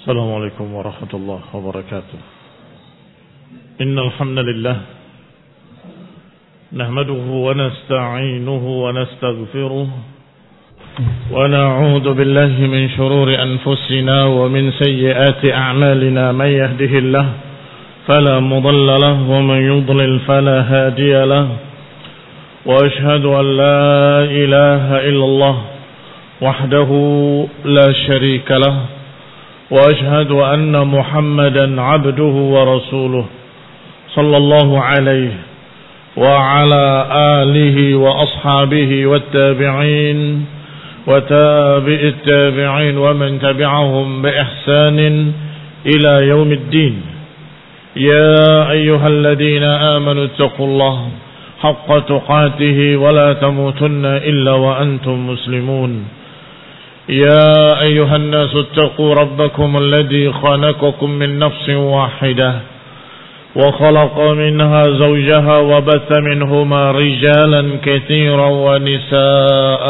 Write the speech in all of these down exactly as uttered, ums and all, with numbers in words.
السلام عليكم ورحمة الله وبركاته. إن الحمد لله نحمده ونستعينه ونستغفره ونعوذ بالله من شرور أنفسنا ومن سيئات أعمالنا. من يهده الله فلا مضل له ومن يضلل فلا هادي له. وأشهد أن لا إله إلا الله وحده لا شريك له. وأشهد أن محمدا عبده ورسوله صلى الله عليه وعلى آله وأصحابه والتابعين وتابع التابعين ومن تبعهم بإحسان إلى يوم الدين. يا أيها الذين آمنوا اتقوا الله حق تقاته ولا تموتن إلا وأنتم مسلمون. يا أيها الناس اتقوا ربكم الذي خلقكم من نفس واحدة وخلق منها زوجها وبث منهما رجالا كثيرا ونساء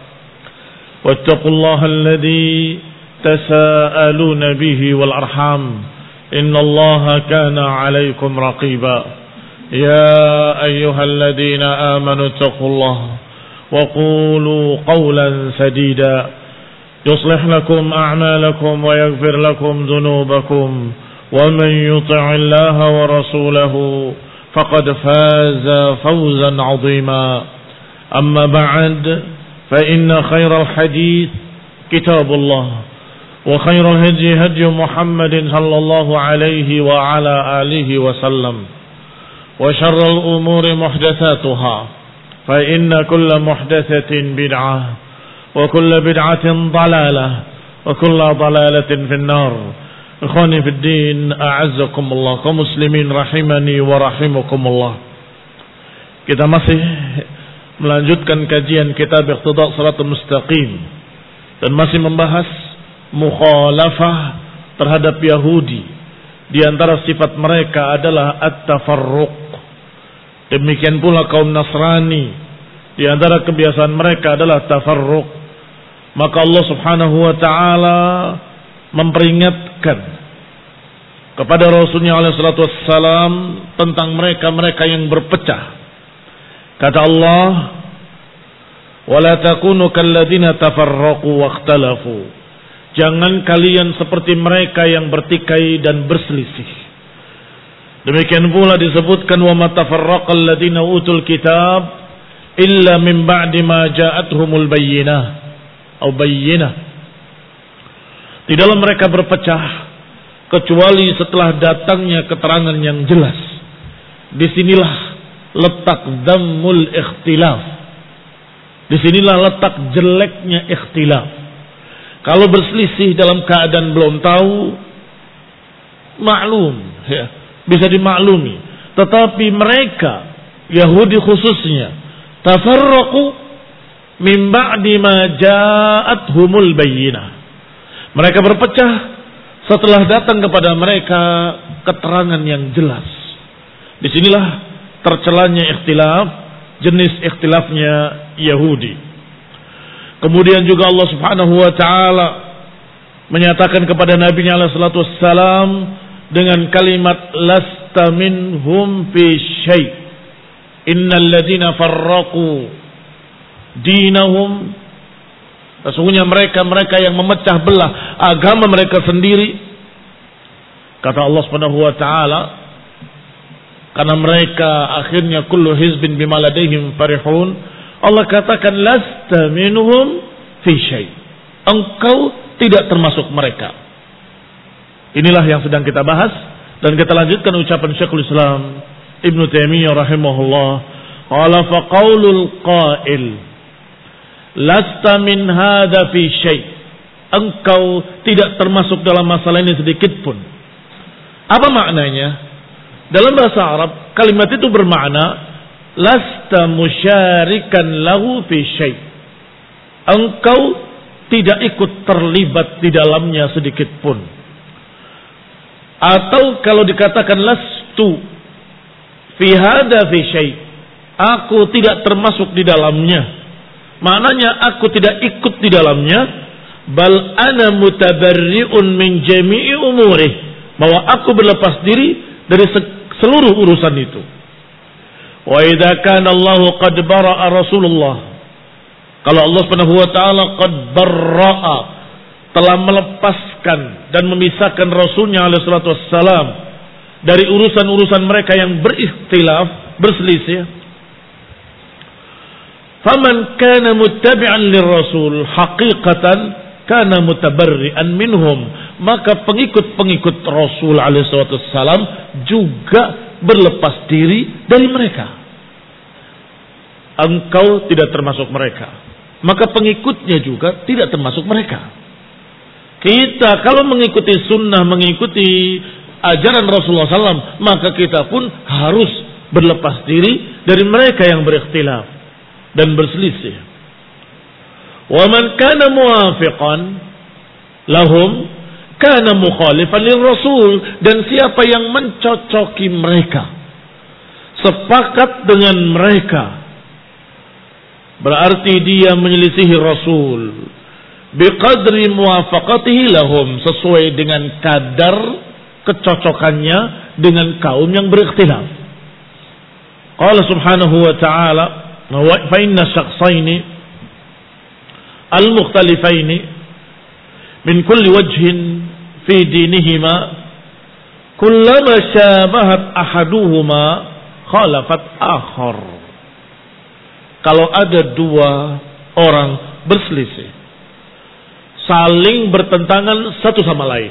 واتقوا الله الذي تساءلون به والأرحام إن الله كان عليكم رقيبا. يا أيها الذين آمنوا اتقوا الله وقولوا قولا سديدا يصلح لكم أعمالكم ويغفر لكم ذنوبكم ومن يطع الله ورسوله فقد فاز فوزا عظيما. أما بعد فإن خير الحديث كتاب الله وخير الهدي هدي محمد صلى الله عليه وعلى آله وسلم وشر الأمور محدثاتها فإن كل محدثة بدعة وكل بدعة ضلالة وكل ضلالة في النار. إخواني في الدين أعزكم الله kaum muslimin rahimani wa rahimakumullah. Kita masih melanjutkan kajian kitab Iqtida' Shiratal Mustaqim dan masih membahas mukhalafah terhadap Yahudi. Di antara sifat mereka adalah at-tafarruq. Demikian pula kaum Nasrani, di antara kebiasaan mereka adalah tafarruq. Maka Allah Subhanahu wa taala memperingatkan kepada Rasulnya alaihi salatu wassalam tentang mereka-mereka yang berpecah. Kata Allah, "Wala takunu kalladzina tafarraqu wakhtalafu." Jangan kalian seperti mereka yang bertikai dan berselisih. Demikian pula disebutkan, "Wa ma tafarraqal ladzina utul kitab illa min ba'di ma ja'atuhumul bayyinah." Atau bayyinah. Tidaklah mereka berpecah kecuali setelah datangnya keterangan yang jelas. Disinilah letak dhammul ikhtilaf. Disinilah letak jeleknya ikhtilaf. Kalau berselisih dalam keadaan belum tahu, maklum, ya, bisa dimaklumi. Tetapi mereka, Yahudi khususnya, tafarraqu min ba'di ma ja'athumul bayyinah. Mereka berpecah setelah datang kepada mereka keterangan yang jelas. Disinilah tercelanya ikhtilaf, jenis ikhtilafnya Yahudi. Kemudian juga Allah Subhanahu wa taala menyatakan kepada Nabi-Nya alaihi salatu wassalam dengan kalimat lasta minhum fi syai'. Innal ladzina farraqu dinahum, sesungguhnya mereka-mereka yang memecah belah agama mereka sendiri. Kata Allah Subhanahu wa taala, karena mereka akhirnya kullu hizbin bima ladaihim farihun, Allah katakan lasta minhum fi syai'. Engkau tidak termasuk mereka. Inilah yang sedang kita bahas dan kita lanjutkan ucapan Syekhul Islam Ibnu Taimiyah rahimahullah, qala fa qaulul qail lasta min hadza fi syai'. Engkau tidak termasuk dalam masalah ini sedikit pun. Apa maknanya? Dalam bahasa Arab, kalimat itu bermakna lasta musyarikan lahu fi syai'. Engkau tidak ikut terlibat di dalamnya sedikit pun. Atau kalau dikatakan lastu fi hadza fi syai', aku tidak termasuk di dalamnya. Maknanya aku tidak ikut di dalamnya, bal ana mutabarri'un min jami'i umurih, bahwa aku berlepas diri dari seluruh urusan itu. Wa idza kana Allah qad bara'a Rasulullah, kalau Allah Subhanahu wa taala qad barra'a, telah melepaskan dan memisahkan Rasulnya alaihi salatu wassalam dari urusan-urusan mereka yang berikhtilaf, berselisih. Faman kana muttabi'an lirrasul haqiqatan kana mutabarri'an minhum, maka pengikut-pengikut Rasul alaihi salatu wassalam juga berlepas diri dari mereka. Engkau tidak termasuk mereka, maka pengikutnya juga tidak termasuk mereka. Kita kalau mengikuti sunnah, mengikuti ajaran Rasulullah sallallahu alaihi wasallam, maka kita pun harus berlepas diri dari mereka yang berikhtilaf dan berselisih. Wa man kana muwafiqan lahum kana mukhalifan lirrasul, dan siapa yang mencocoki mereka, sepakat dengan mereka, berarti dia menyelisihi Rasul biqadri muwafaqatihi lahum, sesuai dengan kadar kecocokannya dengan kaum yang berikhtilaf. Qala subhanahu wa ta'ala fa inna syakhsaini al-mukhtalifaini min kulli wajhin fi dinihima kullama syabahat ahaduhuma khalafat akhar. Kalau ada dua orang berselisih, saling bertentangan satu sama lain,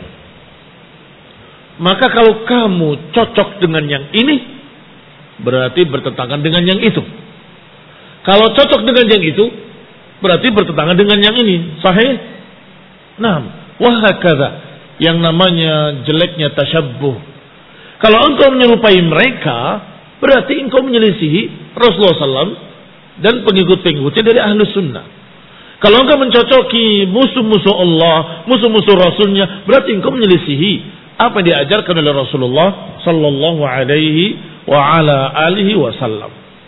maka kalau kamu cocok dengan yang ini, berarti bertentangan dengan yang itu. Kalau cocok dengan yang itu, berarti bertentangan dengan yang ini. Sahih? Nah, wahakadha, yang namanya jeleknya tasyabbuh. Kalau engkau menyerupai mereka, berarti engkau menyelisihi Rasulullah sallallahu alaihi wasallam dan pengikut-pengikutnya dari ahlus sunnah. Kalau engkau mencocoki musuh-musuh Allah, musuh-musuh Rasulnya, berarti engkau menyelisihi apa yang diajarkan oleh Rasulullah sallallahu alaihi wa ala alihi wasallam.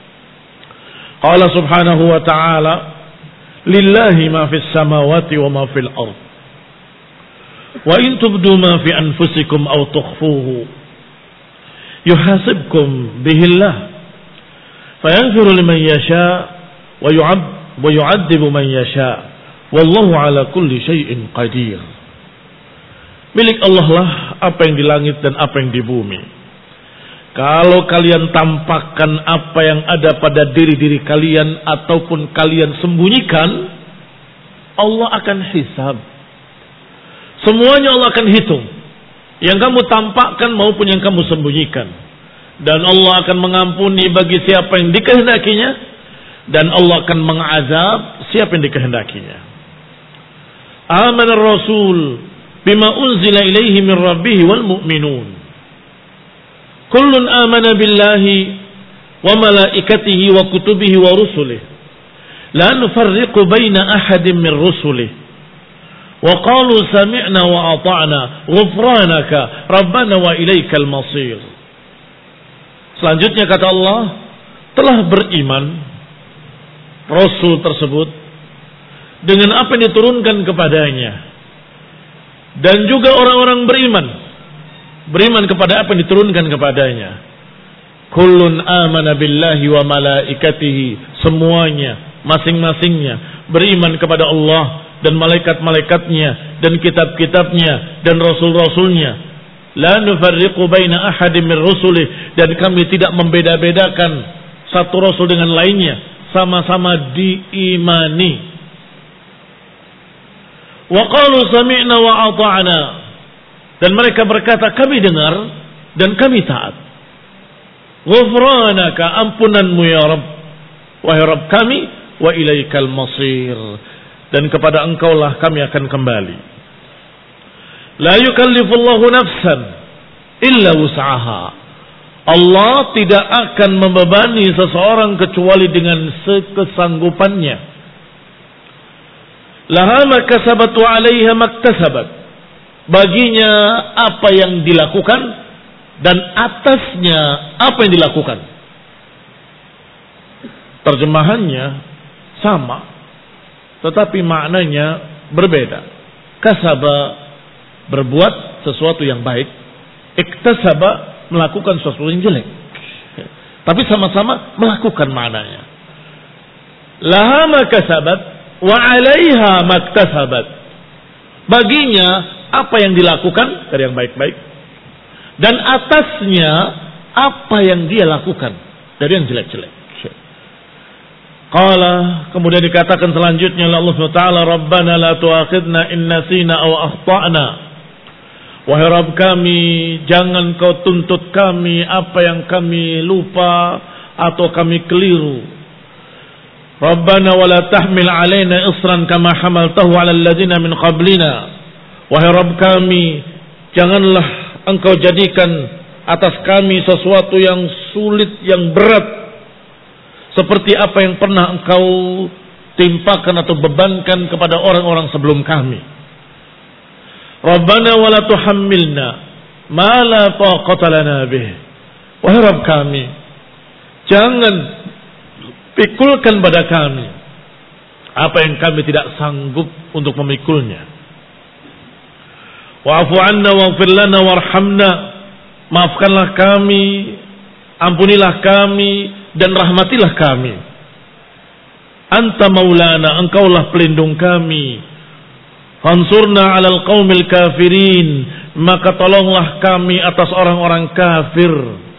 Qala subhanahu wa ta'ala, lillahi ma fis samawati wa ma fil ard. Wa in tubdu ma fi anfusikum aw tukhfuhu yuhasibkum bihillah fayaghfiru liman yasha wa yu'ab wa yu'adzibu man yasha wallahu ala kulli syai'in qadir. Milik Allah lah apa yang di langit dan apa yang di bumi. Kalau kalian tampakkan apa yang ada pada diri-diri kalian ataupun kalian sembunyikan, Allah akan hisab. Semuanya Allah akan hitung, yang kamu tampakkan maupun yang kamu sembunyikan. Dan Allah akan mengampuni bagi siapa yang dikehendakinya, dan Allah akan mengazab siapa yang dikehendakinya. Amanar Rasul bima unzila ilaihi min rabbih wal mu'minun kullun amana billahi wa malaikatihi wa kutubihi wa rusulihi la nufarriqu baina ahadin min rusulihi wa qalu sami'na wa ata'na ghufranaka rabbana wa ilaikal masir. Selanjutnya kata Allah, telah beriman Rasul tersebut dengan apa yang diturunkan kepadanya, dan juga orang-orang beriman beriman kepada apa yang diturunkan kepadanya. Kullun amana billahi wa malaikatihi, semuanya masing-masingnya beriman kepada Allah dan malaikat-malaikatnya dan kitab-kitabnya dan rasul-rasulnya. La nufarriqu baina ahadin min rusulih, dan kami tidak membeda-bedakan satu rasul dengan lainnya, sama-sama diimani. Wa qalu sami'na wa ata'na, dan mereka berkata kami dengar dan kami taat. Ghufranaka, ampunanmu ya Rabb, wahai Rabb kami, wa ilaikal masir, dan kepada engkaulah kami akan kembali. La yukallifullahu nafsan illa wus'aha. Allah tidak akan membebani seseorang kecuali dengan sekesanggupannya. Laha makasabat wa 'alaiha maktasabat. Baginya apa yang dilakukan dan atasnya apa yang dilakukan. Terjemahannya sama, tetapi maknanya berbeda. kasaba berbuat sesuatu yang baik, iktasaba melakukan sesuatu yang jelek. Tapi sama-sama melakukan maknanya. Laha ma kasabat wa 'alaiha maktasabat. Baginya apa yang dilakukan dari yang baik-baik, dan atasnya apa yang dia lakukan dari yang jelek-jelek. Qala, kemudian dikatakan selanjutnya oleh Allah Subhanahu wa taala, Rabbana la tu'akhidna in nasina aw akhtana. Wahai Rabb kami, jangan kau tuntut kami apa yang kami lupa atau kami keliru. Rabbana wa la tahmil alaina isran kama hamaltahu ala alladhina min qablina. Wahai Rabb kami, janganlah engkau jadikan atas kami sesuatu yang sulit, yang berat, seperti apa yang pernah engkau timpakan atau bebankan kepada orang-orang sebelum kami. Rabbana wa la tuhammilna ma la taqata lana bih. Wahai Rabb kami, jangan pikulkan pada kami apa yang kami tidak sanggup untuk memikulnya. Wa'fu 'anna waghfir lana warhamna. Maafkanlah kami, ampunilah kami, dan rahmatilah kami. Anta maulana, engkaulah pelindung kami. Fansurna 'alal qaumil kafirin, maka tolonglah kami atas orang-orang kafir.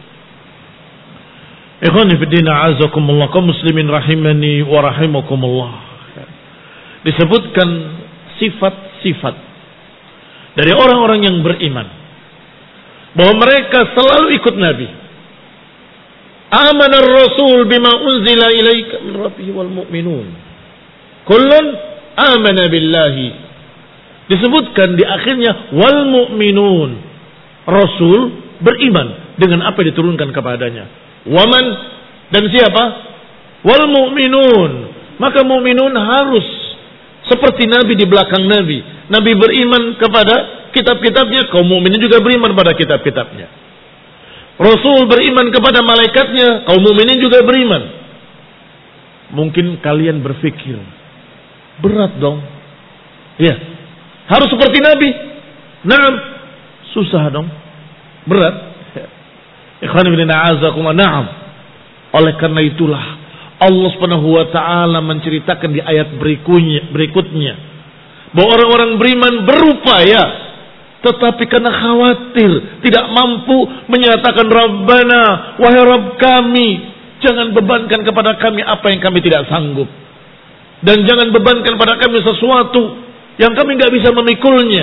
Ikhwani fi din, a'azakumullah, kaum muslimin rahimani wa rahimakumullah. Disebutkan sifat-sifat dari orang-orang yang beriman, bahwa mereka selalu ikut Nabi. Amanar Rasul bima unzila ilaika min rabbih wal mu'minun. Kullun amana billahi. Disebutkan di akhirnya wal mu'minun. Rasul beriman dengan apa yang diturunkan kepadanya. Waman, dan siapa? Wal mu'minun. Maka mu'minun harus seperti Nabi di belakang Nabi. Nabi beriman kepada kitab-kitabnya, kaum mukminin juga beriman pada kitab-kitabnya. Rasul beriman kepada malaikatnya, kaum mukminin juga beriman. Mungkin kalian berpikir, berat dong. Ya, harus seperti Nabi. Naam, susah dong. Berat. Ikhwan fillah, a'azakumullah. Naam. Oleh karena itulah Allah Subhanahu wa taala menceritakan di ayat berikutnya, berikutnya bahwa orang-orang beriman berupaya, tetapi karena khawatir tidak mampu menyatakan Rabbana, wahai Rabb kami, jangan bebankan kepada kami apa yang kami tidak sanggup, dan jangan bebankan pada kami sesuatu yang kami nggak bisa memikulnya.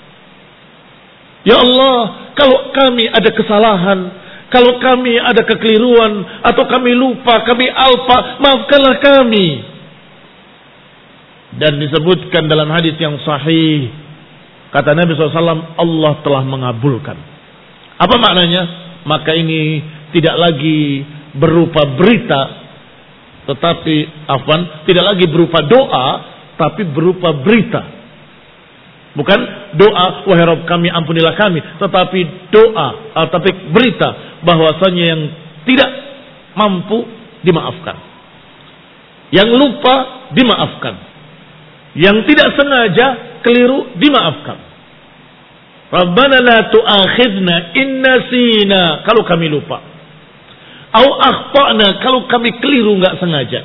Ya Allah, kalau kami ada kesalahan, kalau kami ada kekeliruan, atau kami lupa, kami alpa, maafkanlah kami. Dan disebutkan dalam hadis yang sahih, kata Nabi shallallahu alaihi wasallam, Allah telah mengabulkan. Apa maknanya? Maka ini tidak lagi berupa berita, tetapi afwan, tidak lagi berupa doa, tapi berupa berita. Bukan doa, wahai Rabb kami, ampunilah kami, tetapi doa, tapi berita bahwasanya yang tidak mampu dimaafkan, yang lupa dimaafkan, yang tidak sengaja keliru dimaafkan. Rabbana la tu'akhidna in nasina, kalau kami lupa, au akhtana, kalau kami keliru enggak sengaja.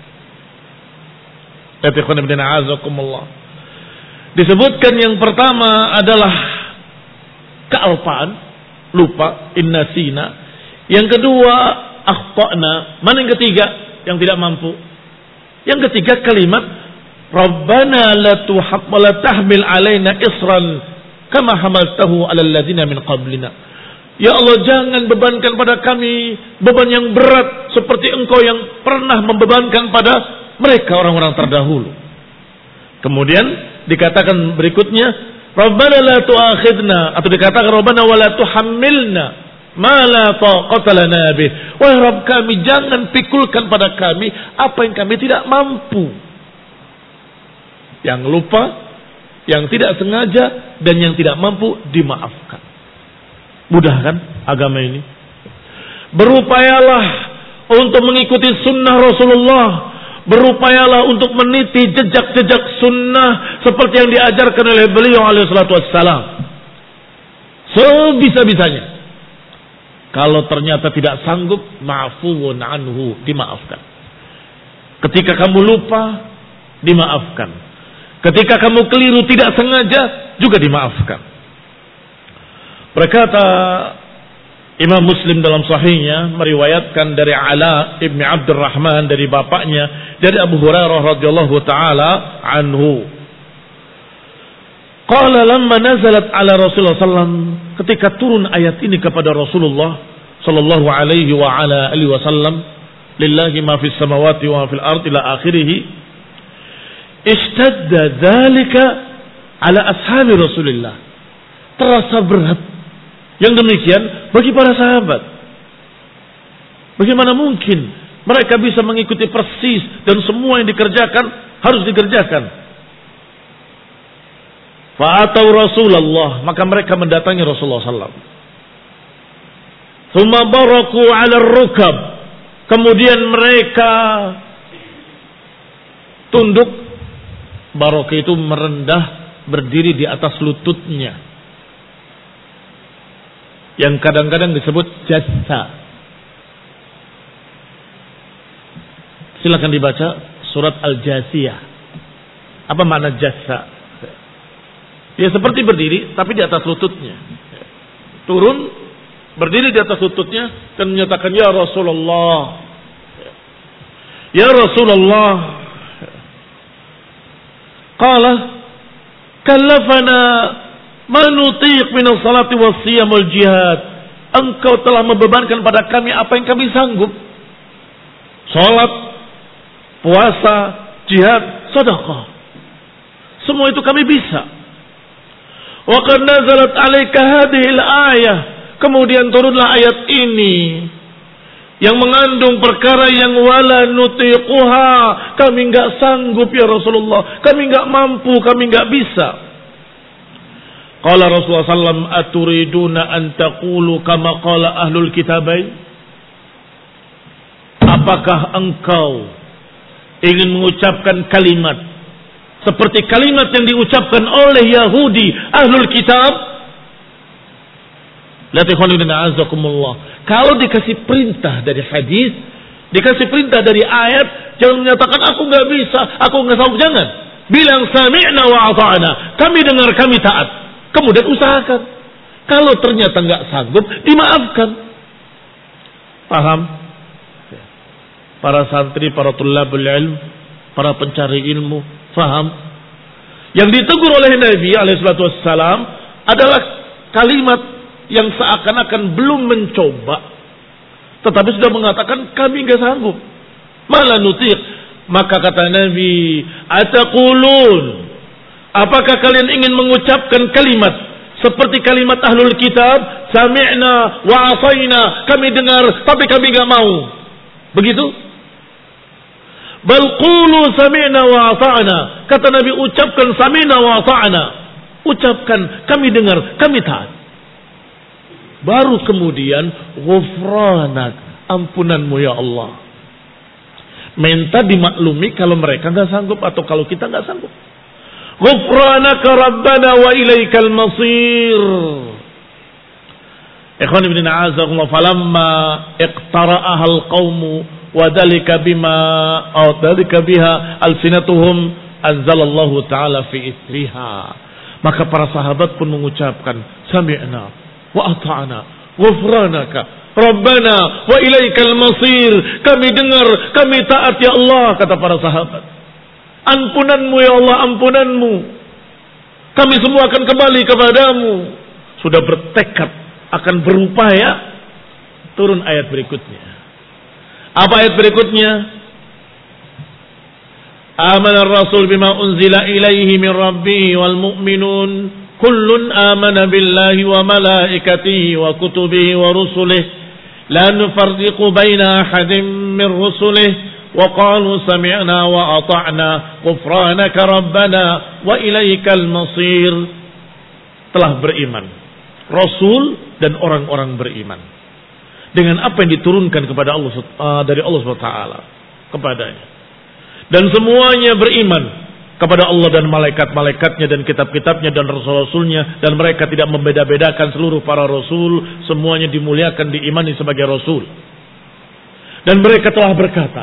Disebutkan yang pertama adalah kealpaan, lupa, innasina. Yang kedua akhtana. Mana yang ketiga yang tidak mampu? Yang ketiga kalimat Rabbana la tuhab wa la tahmil alaina isran kama hamaltahu ala alladzina min qablina. Ya Allah, jangan bebankan pada kami beban yang berat seperti engkau yang pernah membebankan pada mereka orang-orang terdahulu. Kemudian dikatakan berikutnya, Rabbana la tu'akhidna, atau dikatakan Rabbana wa la tuhammilna ma la taqata lana bih. Wahai Rabb kami, jangan pikulkan pada kami apa yang kami tidak mampu. Yang lupa, yang tidak sengaja, dan yang tidak mampu dimaafkan. Mudah kan agama ini? Berupayalah untuk mengikuti sunnah Rasulullah, berupayalah untuk meniti jejak-jejak sunnah seperti yang diajarkan oleh beliau alaihi salatu wassalam. Sebisa-bisanya. Kalau ternyata tidak sanggup, ma'fuun anhu, dimaafkan. Ketika kamu lupa, dimaafkan. Ketika kamu keliru tidak sengaja, juga dimaafkan. Berkata Imam Muslim dalam sahihnya meriwayatkan dari Ala ibn Abdurrahman dari bapaknya dari Abu Hurairah radhiyallahu taala anhu. Qala lamma nazalat ala Rasulullah sallam, ketika turun ayat ini kepada Rasulullah sallallahu alaihi wa ala alihi wasallam, lillahi ma fis samawati wa fil ardi ila akhirih, ishtadda dzalika ala ashabi Rasulillah. Terasa berat yang demikian bagi para sahabat. Bagaimana mungkin mereka bisa mengikuti persis dan semua yang dikerjakan harus dikerjakan? Fa'atau Rasulullah, maka mereka mendatangi Rasulullah sallallahu alaihi wasallam. Tsumma baraku 'ala ar-rukab, kemudian mereka tunduk. Baraka itu merendah, berdiri di atas lututnya, yang kadang-kadang disebut jassa. Silakan dibaca surat Al-Jasiyah. Apa makna jassa? Ya seperti berdiri tapi di atas lututnya. Turun, berdiri di atas lututnya dan menyatakan, ya Rasulullah, ya Rasulullah. Qala kallafana ma nutiq min as-salati was-siyam wal-jihad. Engkau telah membebankan pada kami apa yang kami sanggup. Salat, puasa, jihad, sedekah. Semua itu kami bisa. Wa qad nazalat 'alaika hadhihi al-ayah. Kemudian turunlah ayat ini yang mengandung perkara yang wala nutiquha. Kami enggak sanggup ya Rasulullah. Kami enggak mampu, kami enggak bisa. Qala Rasulullah sallallahu alaihi wasallam, aturiduna an taqulu kama qala ahlul kitabain? Apakah engkau ingin mengucapkan kalimat seperti kalimat yang diucapkan oleh Yahudi ahlul kitab? La takhuluna azakumullah. Kalau dikasih perintah dari hadis, dikasih perintah dari ayat, jangan menyatakan aku enggak bisa, aku enggak sanggup. Jangan. Bilang sami'na wa ata'na. Kami dengar, kami taat. Kemudian usahakan. Kalau ternyata enggak sanggup, dimaafkan. Paham? Para santri, para tulabul ilm, para pencari ilmu, faham? Yang ditegur oleh Nabi alaihi salatu wassalam adalah kalimat yang seakan-akan belum mencoba, tetapi sudah mengatakan kami enggak sanggup. Malah nutiq. Maka kata Nabi, ataqulun, apakah kalian ingin mengucapkan kalimat seperti kalimat ahlul kitab, sami'na wa asaina, kami dengar tapi kami enggak mau. Begitu? Bal qulu sami'na wa ata'na. Kata Nabi, ucapkan sami'na wa ata'na. Ucapkan kami dengar, kami taat. Baru kemudian ghufranak, ampunanmu ya Allah. Minta dimaklumi kalau mereka enggak sanggup atau kalau kita enggak sanggup. Ghufranaka rabbana wa ilaikal masir. Ikhwan ibn a'azakumullah, falamma iqtara'aha al-qawmu wadhalika bima aw dhalika biha alsinatuhum anzalallahu ta'ala fi isriha. Maka para sahabat pun mengucapkan sami'na wa ata'na ghufranaka rabbana wa ilaikal masir. Kami dengar, kami taat ya Allah, kata para sahabat. Ampunanmu ya Allah, ampunanmu. Kami semua akan kembali kepadamu. Sudah bertekad akan berupaya. Turun ayat berikutnya. Apa ayat berikutnya? Amana ar-rasul bima unzila ilaihi min rabbih wal mu'minun kullun amana billahi wa malaikatihi wa kutubihi wa rusulihi la nufarriqu baina ahadin min rusulihi wa qalu sami'na wa ata'na ghufranaka rabbana wa ilaikal masir. Telah beriman Rasul dan orang-orang beriman dengan apa yang diturunkan kepada Allah uh, dari Allah subhanahu wa taala kepadanya. Dan semuanya beriman kepada Allah dan malaikat-malaikatnya dan kitab-kitabnya dan rasul-rasulnya. Dan mereka tidak membeda-bedakan seluruh para rasul. Semuanya dimuliakan, diimani sebagai rasul. Dan mereka telah berkata,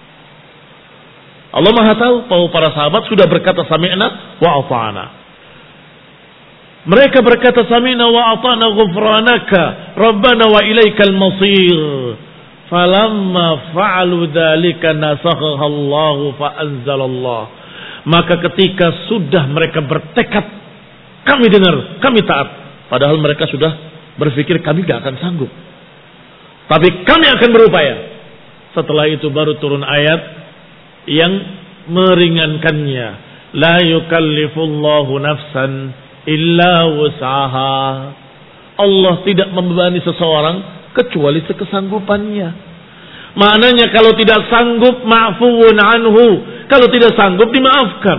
Allah Maha tahu bahwa para sahabat sudah berkata sami'na wa ata'na. Mereka berkata sami'na wa ata'na ghufranaka rabbana wa ilaikal masir. Falamma fa'alu dzalika nasakhaha Allah fa anzalallah. Maka ketika sudah mereka bertekad, kami dengar, kami taat, padahal mereka sudah berpikir kami tidak akan sanggup, tapi kami akan berupaya. Setelah itu baru turun ayat yang meringankannya. La yukallifullahu nafsan illa wus'aha. Allah tidak membebani seseorang kecuali sekesanggupannya. Maknanya kalau tidak sanggup ma'fuun anhu, kalau tidak sanggup dimaafkan.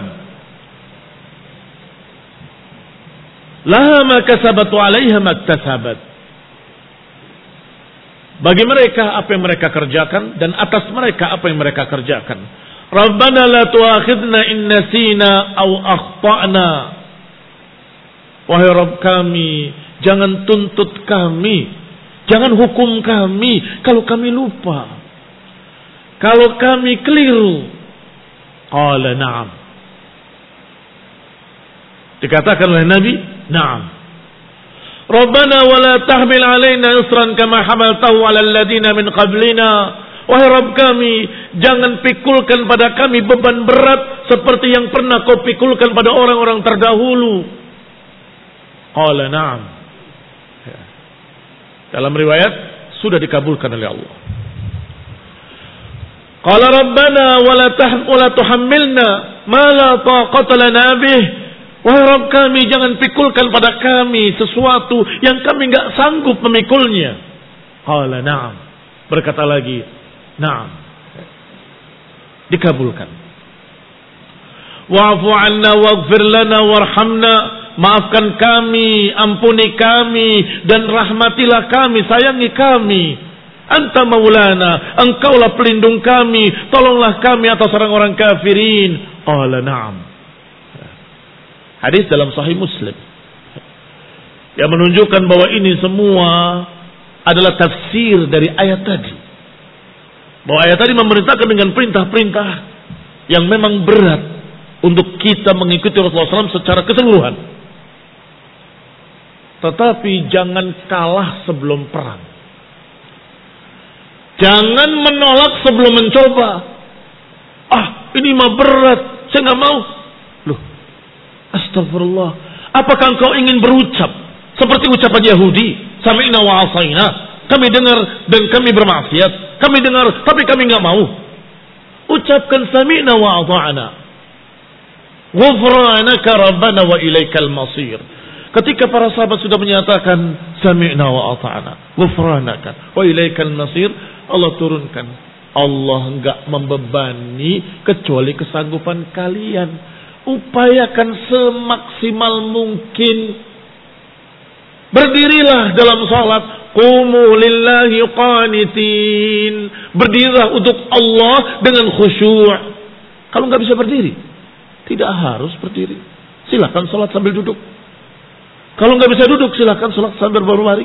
Laha ma kasabat wa 'alaiha ma iktasabat. Bagi mereka apa yang mereka kerjakan dan atas mereka apa yang mereka kerjakan. Rabbana la tu'akhidna in nasina aw akhtana. Wahai Rabb kami, jangan tuntut kami, jangan hukum kami kalau kami lupa, kalau kami keliru. Qala na'am. Dikatakan oleh Nabi, na'am. Rabbana wa la tahmil alaina isran kama hamaltahu 'ala alladziina min qablina. Wahai Rabb kami, jangan pikulkan pada kami beban berat seperti yang pernah kau pikulkan pada orang-orang terdahulu. Qala na'am. Dalam riwayat sudah dikabulkan oleh Allah. Qala rabbana wala tahmil wala tuhammilna ma la taqata lana bih. Wahai Rabb kami, jangan pikulkan pada kami sesuatu yang kami enggak sanggup memikulnya. Qala na'am. Berkata lagi, na'am. Dikabulkan. Wa'fu 'anna waghfir lana warhamna. Maafkan kami, ampuni kami, dan rahmatilah kami, sayangi kami. Anta maulana, engkaulah pelindung kami, tolonglah kami atas orang-orang kafirin. Qala na'am. Hadis dalam Sahih Muslim yang menunjukkan bahwa ini semua adalah tafsir dari ayat tadi. Bahwa ayat tadi memerintahkan dengan perintah-perintah yang memang berat untuk kita mengikuti Rasulullah shallallahu alaihi wasallam secara keseluruhan. Tetapi jangan kalah sebelum perang. Jangan menolak sebelum mencoba. Ah, ini mah berat, saya nggak mau. Loh, astagfirullah. Apakah engkau ingin berucap seperti ucapan Yahudi? Sami'na wa asaina. Kami dengar dan kami bermaksiat. Kami dengar, tapi kami nggak mau. Ucapkan sami'na wa ata'na. Ghufranaka rabbana wa ilaikal masir. Ketika para sahabat sudah menyatakan sami'na wa ata'na, ghufranaka wa ilaikal masir, Allah turunkan, Allah enggak membebani kecuali kesanggupan kalian. Upayakan semaksimal mungkin. Berdirilah dalam salat, qumu lillahi qanitin. Berdirilah untuk Allah dengan khusyuk. Kalau enggak bisa berdiri, tidak harus berdiri. Silakan salat sambil duduk. Kalau nggak bisa duduk, silakan sholat sambil berbaring.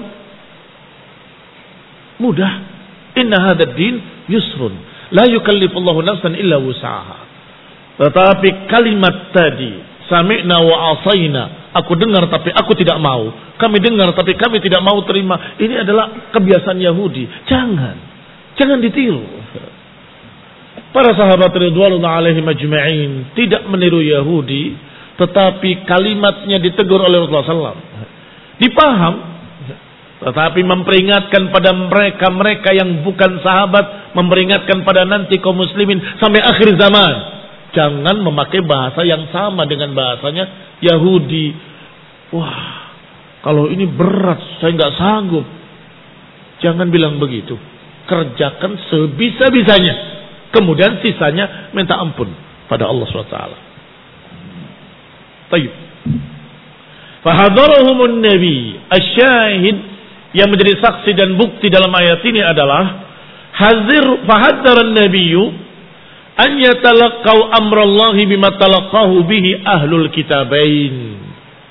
Mudah. Inna hadzal din yusrun. La yukallifullahu nafsan illa wus'aha. Tetapi kalimat tadi, sami'na wa asaina, aku dengar tapi aku tidak mau. Kami dengar tapi kami tidak mau terima. Ini adalah kebiasaan Yahudi. Jangan. Jangan ditiru. Para sahabat ridwanullah alaihim ajma'in tidak meniru Yahudi. Tetapi kalimatnya ditegur oleh Rasulullah shallallahu alaihi wasallam. Dipaham. Tetapi memperingatkan pada mereka-mereka yang bukan sahabat. Memperingatkan pada nanti kaum muslimin sampai akhir zaman. Jangan memakai bahasa yang sama dengan bahasanya Yahudi. Wah, kalau ini berat, saya nggak sanggup. Jangan bilang begitu. Kerjakan sebisa-bisanya. Kemudian sisanya minta ampun pada Allah subhanahu wa taala. Tayyib. Fahadarahumun nabi. Asyahid yang menjadi saksi dan bukti dalam ayat ini adalah hazir fahadzaran nabiyyu an yatalaqau amrallahi bima talaqahu bihi ahlul kitabain.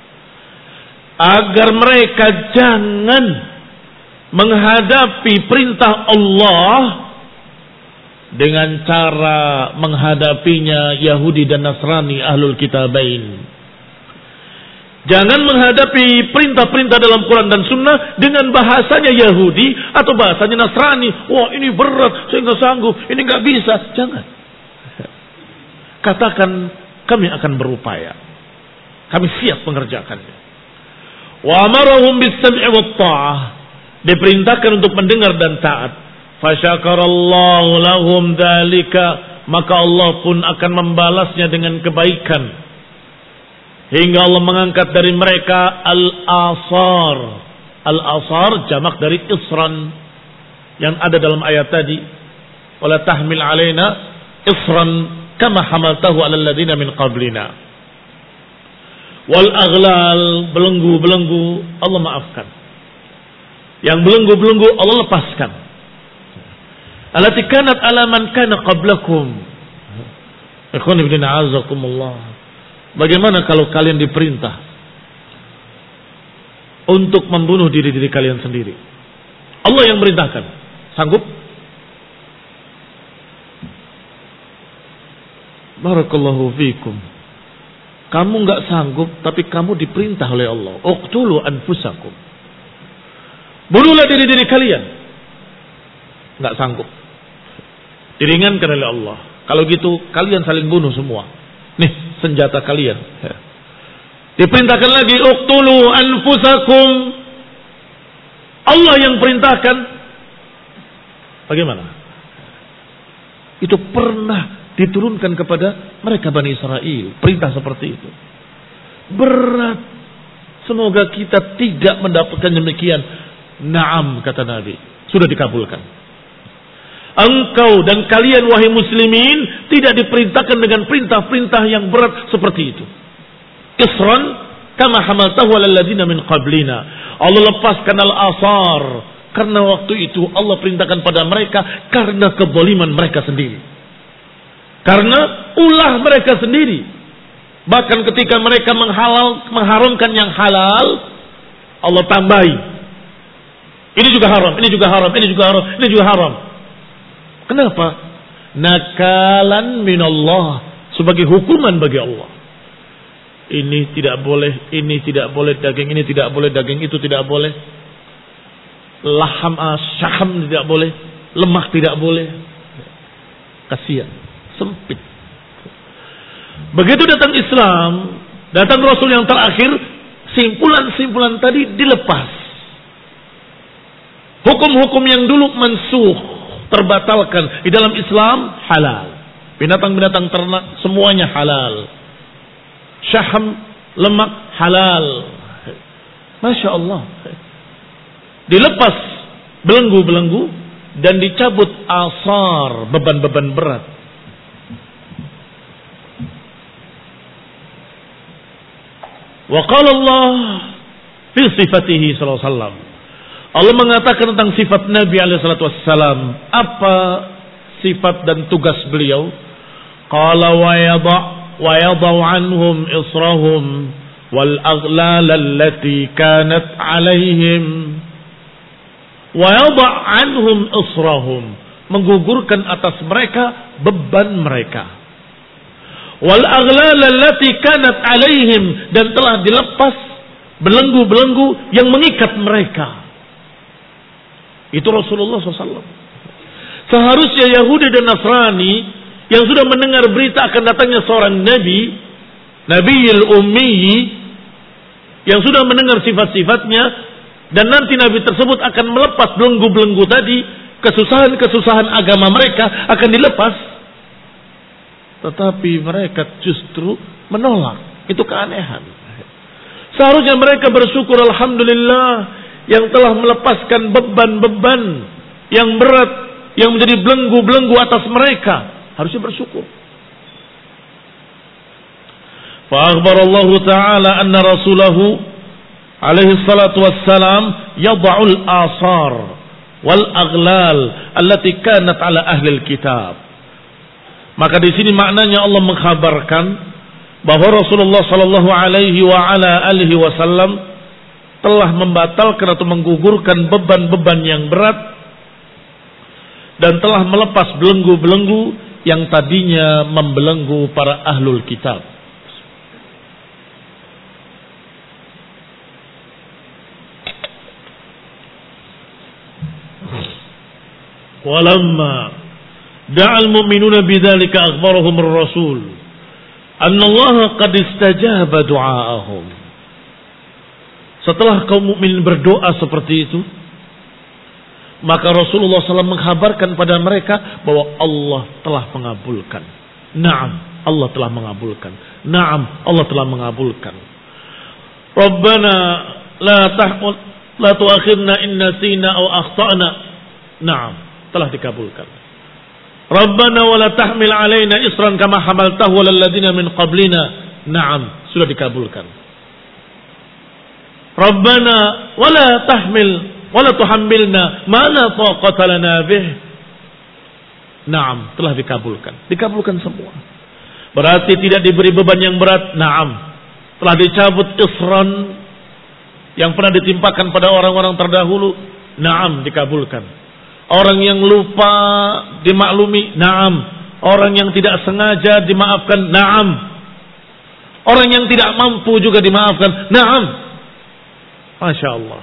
Agar mereka jangan menghadapi perintah Allah dengan cara menghadapinya Yahudi dan Nasrani ahlul kitabain. Jangan menghadapi perintah-perintah dalam Quran dan Sunnah dengan bahasanya Yahudi atau bahasanya Nasrani. Wah, ini berat, saya nggak sanggup, ini nggak bisa. Jangan. Katakan, kami akan berupaya. Kami siap mengerjakannya. Wa amarahum bis-sam'i wat-tha'ah. Diperintahkan untuk mendengar dan taat. Fasyakarallahu lahum dzalika, maka Allah pun akan membalasnya dengan kebaikan. Hingga Allah mengangkat dari mereka al-asar. Al-asar jamak dari isran yang ada dalam ayat tadi. Wala tahmil alaina isran kama hamaltahu alal ladina min qablina. Wal aghlal, belenggu-belenggu Allah maafkan. Yang belenggu-belenggu Allah lepaskan. Allati kanat ala man kana qablakum. Ikhwan ibn a'azakumullah. Bagaimana kalau kalian diperintah untuk membunuh diri-diri kalian sendiri? Allah yang merintahkan. Sanggup? Barakallahu fiikum. Kamu enggak sanggup, tapi kamu diperintah oleh Allah. Uqtulu anfusakum. Bunuhlah diri-diri kalian. Enggak sanggup. Diringankan oleh Allah. Kalau gitu, kalian saling bunuh semua. Nih senjata kalian. Diperintahkan lagi uqtulu anfusakum. Allah yang perintahkan. Bagaimana? Itu pernah diturunkan kepada mereka Bani Israel. Perintah seperti itu. Berat. Semoga kita tidak mendapatkan demikian. Naam, kata Nabi. Sudah dikabulkan. Engkau dan kalian wahai muslimin tidak diperintahkan dengan perintah-perintah yang berat seperti itu. Isran kama hamaltahu alal ladina min qablina. Allah lepaskan al-asar karena waktu itu Allah perintahkan pada mereka karena kezaliman mereka sendiri. Karena ulah mereka sendiri. Bahkan ketika mereka menghalal mengharamkan yang halal, Allah tambahi. Ini juga haram, ini juga haram, ini juga haram, ini juga haram. Kenapa? Nakalan minallah, sebagai hukuman bagi Allah. Ini tidak boleh, ini tidak boleh daging, ini tidak boleh daging, itu tidak boleh. Laham asyaham tidak boleh, lemak tidak boleh. Kasihan, sempit. Begitu datang Islam, datang Rasul yang terakhir, simpulan-simpulan tadi dilepas. Hukum-hukum yang dulu mansuh, terbatalkan. Di dalam Islam halal. Binatang-binatang ternak semuanya halal. Syaham, lemak halal. Masya Allah. Dilepas belenggu-belenggu dan dicabut asar, beban-beban berat. Wa qala Allah fi sifatihi sallallahu alaihi wasallam. Allah mengatakan tentang sifat Nabi alaihi salatu wassalam. Apa sifat dan tugas beliau? Qala wa yadha' wa yadha'u anhum israhum wal aghlal allati kanat 'alaihim. Wa yadha' anhum israhum, menggugurkan atas mereka beban mereka. Wal aghlal allati kanat 'alaihim, dan telah dilepas belenggu-belenggu yang mengikat mereka. Itu Rasulullah shallallahu alaihi wasallam. Seharusnya Yahudi dan Nasrani yang sudah mendengar berita akan datangnya seorang Nabi, Nabiyul Ummi, yang sudah mendengar sifat-sifatnya, dan nanti Nabi tersebut akan melepas belenggu-belenggu tadi, kesusahan-kesusahan agama mereka akan dilepas. Tetapi mereka justru menolak. Itu keanehan. Seharusnya mereka bersyukur, alhamdulillah, yang telah melepaskan beban-beban yang berat, yang menjadi belenggu-belenggu atas mereka. Harusnya bersyukur. Fa akhbarallahu ta'ala anna rasulahu alaihi salatu wassalam yad'ul asar wal aghlal allati kanat ala ahli kitab. Maka di sini maknanya Allah mengkhabarkan bahwa Rasulullah sallallahu alaihi wa ala alihi wasallam telah membatalkan atau menggugurkan beban-beban yang berat dan telah melepas belenggu-belenggu yang tadinya membelenggu para ahlul kitab. Walamma da'al mu'minuna bidzalika akhbarahum ar-rasul anna Allah qad istajaba du'aahum. Setelah kaum mukminin berdoa seperti itu, maka Rasulullah shallallahu alaihi wasallam mengkabarkan pada mereka bahwa Allah telah mengabulkan. Naam, Allah telah mengabulkan. Naam, Allah telah mengabulkan. Rabbana la tahmil la tu'akhirna in nasina aw akhtana. Naam, telah dikabulkan. Rabbana wa la tahmil alaina isran kama hamaltahu alal ladzina min qablina. Naam, sudah dikabulkan. Rabbana wa la tahmil wa la tuhammilna ma la taqata lana bih. Naam, telah dikabulkan. Dikabulkan semua. Berarti tidak diberi beban yang berat. Naam, telah dicabut isran yang pernah ditimpakan pada orang-orang terdahulu. Naam, dikabulkan. Orang yang lupa dimaklumi, naam. Orang yang tidak sengaja dimaafkan, naam. Orang yang tidak mampu juga dimaafkan, naam. Masya Allah.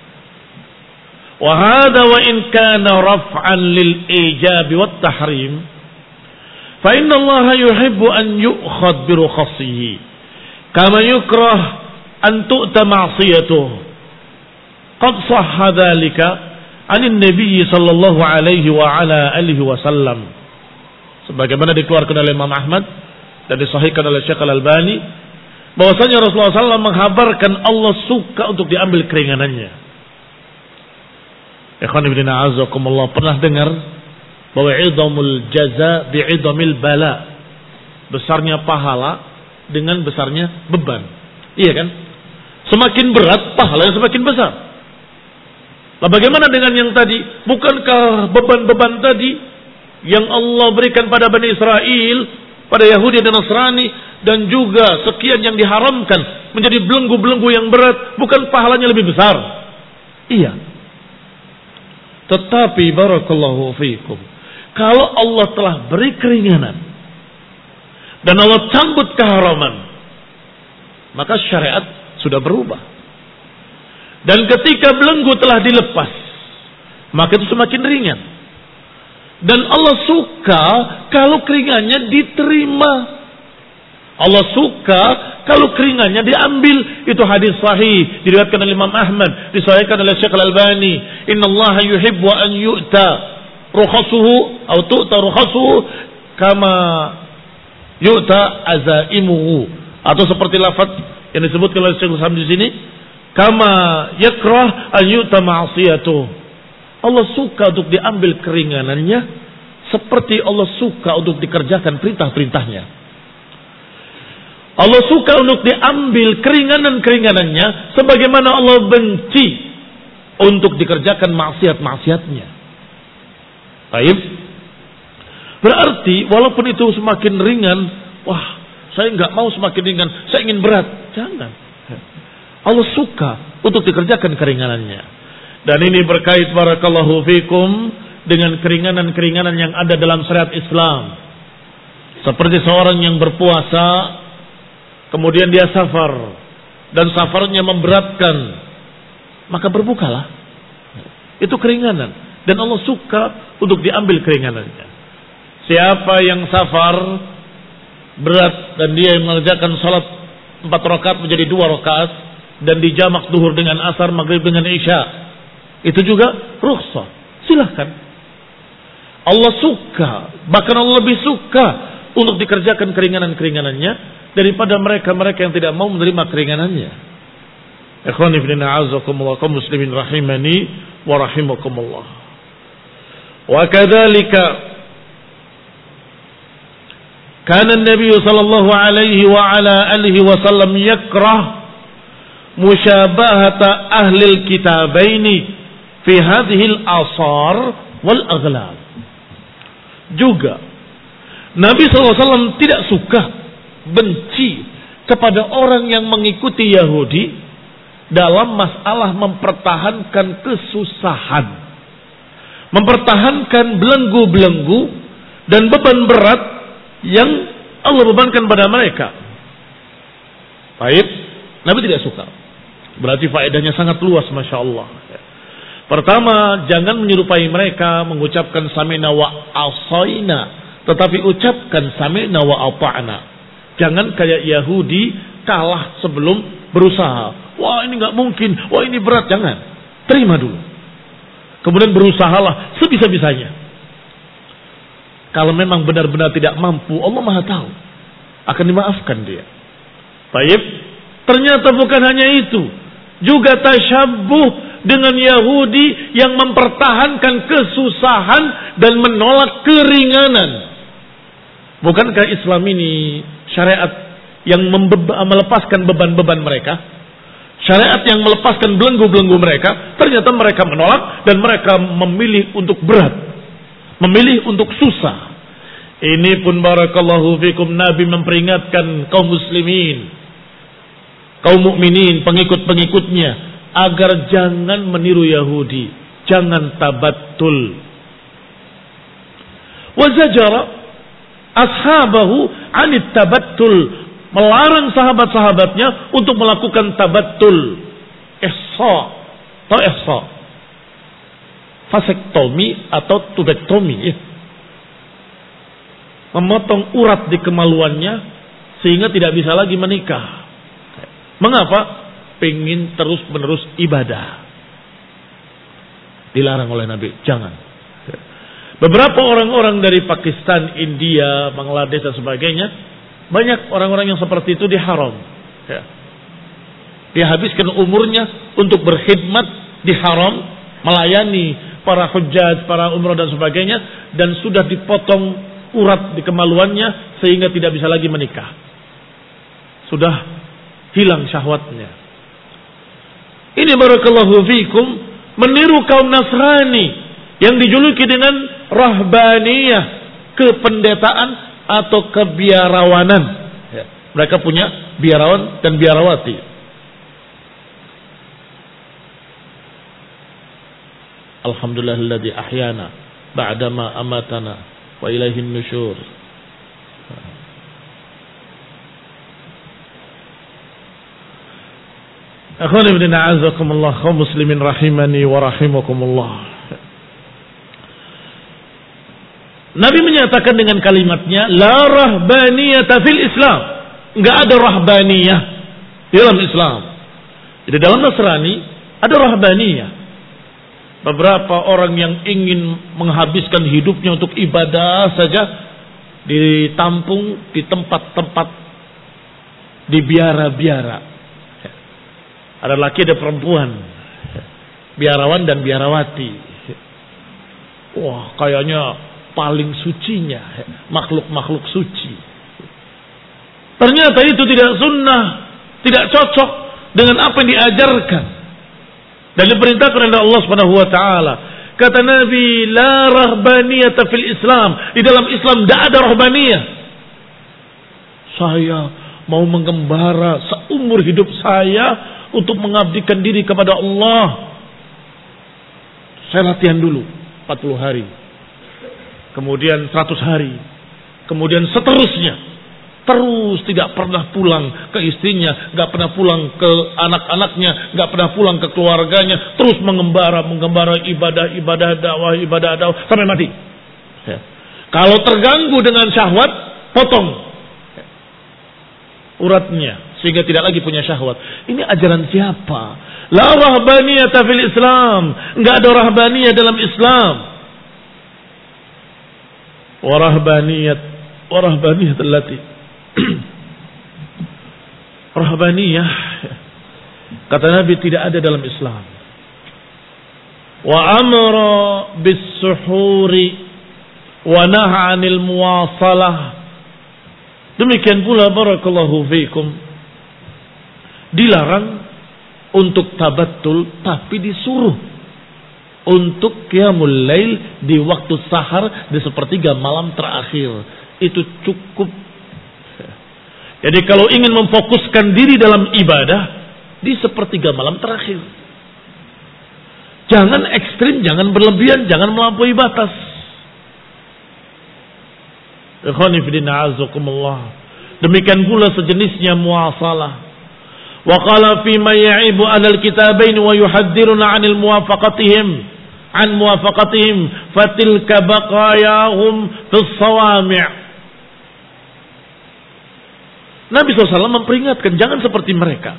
Wa hadha wa in kana raf'an lil ijab wat tahrim, fa inna Allah yuhibbu an yu'khad bi rukhasihi kama yukrah an tu'ta ma'siyatuh. Qad sahha dhalika anin Nabi sallallahu alaihi wa ala alihi wasallam, sebagaimana dikeluarkan oleh Imam Ahmad dan disahihkan oleh Syekh Al-Albani, bahwasanya Rasulullah sallallahu alaihi wasallam menghabarkan Allah suka untuk diambil keringanannya. Ikhwan ibn a'azakumullah, pernah dengar bahwa idhamul jaza bi'idhamil bala, besarnya pahala dengan besarnya beban. Iya kan? Semakin berat pahala yang semakin besar. Nah, bagaimana dengan yang tadi? Bukankah beban-beban tadi yang Allah berikan pada Bani Israel, pada Yahudi dan Nasrani, dan juga sekian yang diharamkan menjadi belenggu-belenggu yang berat, bukan pahalanya lebih besar? Iya. Tetapi barakallahu fiikum, kalau Allah telah beri keringanan dan Allah cabut keharaman, maka syariat sudah berubah. Dan ketika belenggu telah dilepas, maka itu semakin ringan. Dan Allah suka kalau keringannya diterima. Allah suka kalau keringannya diambil. Itu hadis sahih, diriwayatkan oleh Imam Ahmad, disahihkan oleh Syekh Al-Albani. Innallaha yuhibbu an yu'ta rukhasuhu atau tu'ta rukhasuhu kama yu'ta azaimuhu. Atau seperti lafaz yang disebutkan oleh Syekh Al-Albani di sini, kama yakrah an yu'ta ma'siyatuh. Allah suka untuk diambil keringanannya seperti Allah suka untuk dikerjakan perintah-perintahnya. Allah suka untuk diambil keringanan-keringanannya sebagaimana Allah benci untuk dikerjakan maksiat-maksiatnya. Baik. Berarti walaupun itu semakin ringan, wah, saya enggak mau semakin ringan, saya ingin berat. Jangan. Allah suka untuk dikerjakan keringanannya. Dan ini berkait barakallahu fikum dengan keringanan-keringanan yang ada dalam syariat Islam. Seperti seorang yang berpuasa, kemudian dia safar, dan safarnya memberatkan, maka berbukalah. Itu keringanan. Dan Allah suka untuk diambil keringanannya. Siapa yang safar berat dan dia mengerjakan salat empat rakaat menjadi dua rakaat, dan dijamak duhur dengan asar, maghrib dengan isya, itu juga rukhsah. Silahkan. Allah suka, bahkan Allah lebih suka untuk dikerjakan keringanan-keringanannya daripada mereka-mereka yang tidak mau menerima keringanannya. Ikhwan ibn a'azakumullah, kaum muslimin rahimani wa rahimakumullah. Wa kadzalika kana an-nabiy sallallahu alaihi wa ala alihi wasallam yakrah musyabahata ahlil kitabaini fi hadhil asar wal aghlal. Juga Nabi shallallahu alaihi wasallam tidak suka, benci kepada orang yang mengikuti Yahudi dalam masalah mempertahankan kesusahan, mempertahankan belenggu-belenggu dan beban berat yang Allah bebankan pada mereka. Baik, Nabi tidak suka. Berarti faedahnya sangat luas, masya Allah. Pertama, jangan menyerupai mereka mengucapkan sami'na wa asaina, tetapi ucapkan sami'na wa ata'na. Jangan kayak Yahudi kalah sebelum berusaha. Wah, ini nggak mungkin. Wah, ini berat. Jangan. Terima dulu. Kemudian berusahalah sebisa-bisanya. Kalau memang benar-benar tidak mampu, Allah Maha tahu. Akan dimaafkan dia. Baik. Ternyata bukan hanya itu. Juga tasyabbuh dengan Yahudi yang mempertahankan kesusahan dan menolak keringanan. Bukankah Islam ini syariat yang melepaskan beban-beban mereka? Syariat yang melepaskan belenggu-belenggu mereka. Ternyata mereka menolak dan mereka memilih untuk berat, memilih untuk susah. Ini pun barakallahu fikum, Nabi memperingatkan kaum muslimin, kaum mukminin, pengikut-pengikutnya, agar jangan meniru Yahudi, jangan tabattul. Wa zajara ashabahu 'anit tabattul, melarang sahabat-sahabatnya untuk melakukan tabattul. Ihsa, atau ihsa, vasektomi atau tubektomi, ya. Memotong urat di kemaluannya sehingga tidak bisa lagi menikah. Mengapa? Pengen terus-menerus ibadah. Dilarang oleh Nabi, jangan. Beberapa orang-orang dari Pakistan, India, Bangladesh dan sebagainya, banyak orang-orang yang seperti itu diharam. Ya. Dia habiskan umurnya untuk berkhidmat di haram, melayani para hujjaj, para umrah dan sebagainya, dan sudah dipotong urat di kemaluannya sehingga tidak bisa lagi menikah. Sudah hilang syahwatnya. Ini barakallahu fikum meniru kaum Nasrani yang dijuluki dengan rahbaniyah, kependetaan atau kebiarawanan. Ya, mereka punya biarawan dan biarawati. Alhamdulillahilladzi ahyana ba'dama amatana wa ilaihin nusyur. Akhwani ibn a'azakumullah, kaum muslimin rahimani wa rahimakumullah. Nabi menyatakan dengan kalimatnya, la rahbaniyata fil Islam. Enggak ada rahbaniyah di dalam Islam. Jadi dalam Nasrani ada rahbaniyah. Beberapa orang yang ingin menghabiskan hidupnya untuk ibadah saja ditampung di tempat-tempat, di biara-biara. Ada laki, ada perempuan, biarawan dan biarawati. Wah, kayaknya paling sucinya makhluk-makhluk suci. Ternyata itu tidak sunnah, tidak cocok dengan apa yang diajarkan dan diperintahkan oleh Allah Subhanahu wa taala. Kata Nabi, la rahbaniyata fil Islam. Di dalam Islam tidak ada rahbaniyah. Saya mau mengembara seumur hidup saya untuk mengabdikan diri kepada Allah. Saya latihan dulu empat puluh hari. Kemudian seratus hari. Kemudian seterusnya. Terus tidak pernah pulang ke istrinya, gak pernah pulang ke anak-anaknya, gak pernah pulang ke keluarganya, terus mengembara, mengembara ibadah, ibadah dakwah, ibadah dakwah sampai mati. Ya. Kalau terganggu dengan syahwat, potong uratnya sehingga tidak lagi punya syahwat. Ini ajaran siapa? La rahbaniyata fil Islam. Enggak ada rahbaniyah dalam Islam. Wa rahbaniyat wa rahbaniyat allati rahbaniyah, kata Nabi, tidak ada dalam Islam. Wa amara bis suhuri wa naha 'anil muwasalah. Demikian pula barakallahu fiikum, dilarang untuk tabattul tapi disuruh untuk qiyamul lail di waktu sahar di sepertiga malam terakhir. itu cukup. Jadi kalau ingin memfokuskan diri dalam ibadah di sepertiga malam terakhir, jangan ekstrim, jangan berlebihan, jangan melampaui batas. Ikhwani fillah azakumullah. Demikian pula sejenisnya muasalah. Wa qala fi ma ya'ibu 'alal kitabain wa yuhaddziruna 'anil muwafaqatihim an muwafaqatihim fatilka baqayahum fis sawami'. Nabi shallallahu alaihi wasallam memperingatkan jangan seperti mereka,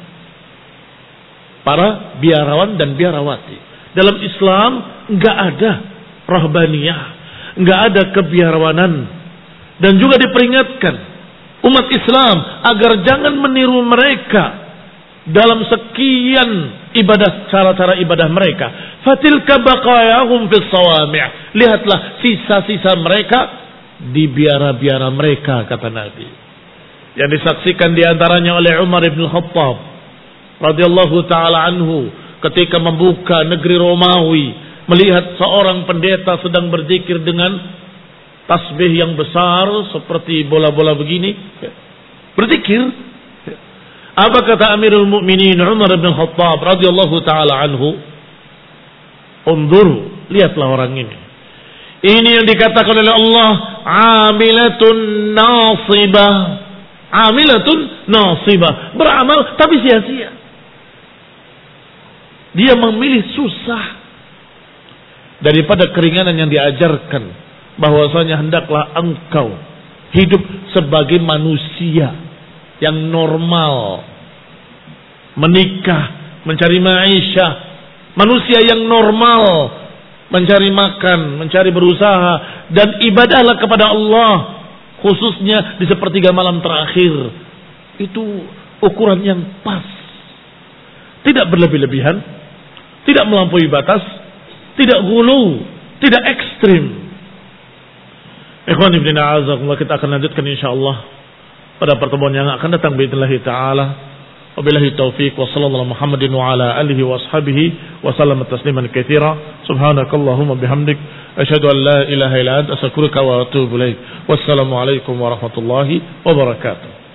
para biarawan dan biarawati. Dalam Islam enggak ada rahbaniyah, enggak ada kebiarawanan, dan juga diperingatkan umat Islam agar jangan meniru mereka dalam sekian ibadah, cara-cara ibadah mereka. Fatilka baqayahum fis sawami'. Lihatlah sisa-sisa mereka di biara-biara mereka, kata Nabi. Yang disaksikan diantaranya oleh Umar bin Khattab radhiyallahu taala anhu ketika membuka negeri Romawi, melihat seorang pendeta sedang berzikir dengan tasbih yang besar seperti bola-bola begini, berzikir. Apa kata Amirul Mukminin Umar bin Khattab radhiyallahu taala anhu? Undur, lihatlah orang ini. Ini yang dikatakan oleh Allah, amilatun nasibah. Amilatun nasibah, beramal tapi sia-sia. Dia memilih susah daripada keringanan yang diajarkan, bahwasanya hendaklah engkau hidup sebagai manusia yang normal, menikah, mencari maisha, manusia yang normal, mencari makan, mencari berusaha, dan ibadahlah kepada Allah, khususnya di sepertiga malam terakhir. Itu ukuran yang pas, tidak berlebih-lebihan, tidak melampaui batas, tidak gulu, tidak ekstrim. Ikhwan ibn a'azakumullah, kita akan lanjutkan insyaallah pada pertemuan yang akan datang biidznillah taala. Wabillahi taufiq wa sallallahu Muhammadin wa ala alihi wa ashabihi wa sallam tasliman katsira. Subhanakallahumma bihamdik asyhadu an la ilaha illa anta astaghfiruka wa atubu ilaik. Wassalamu alaikum warahmatullahi wabarakatuh.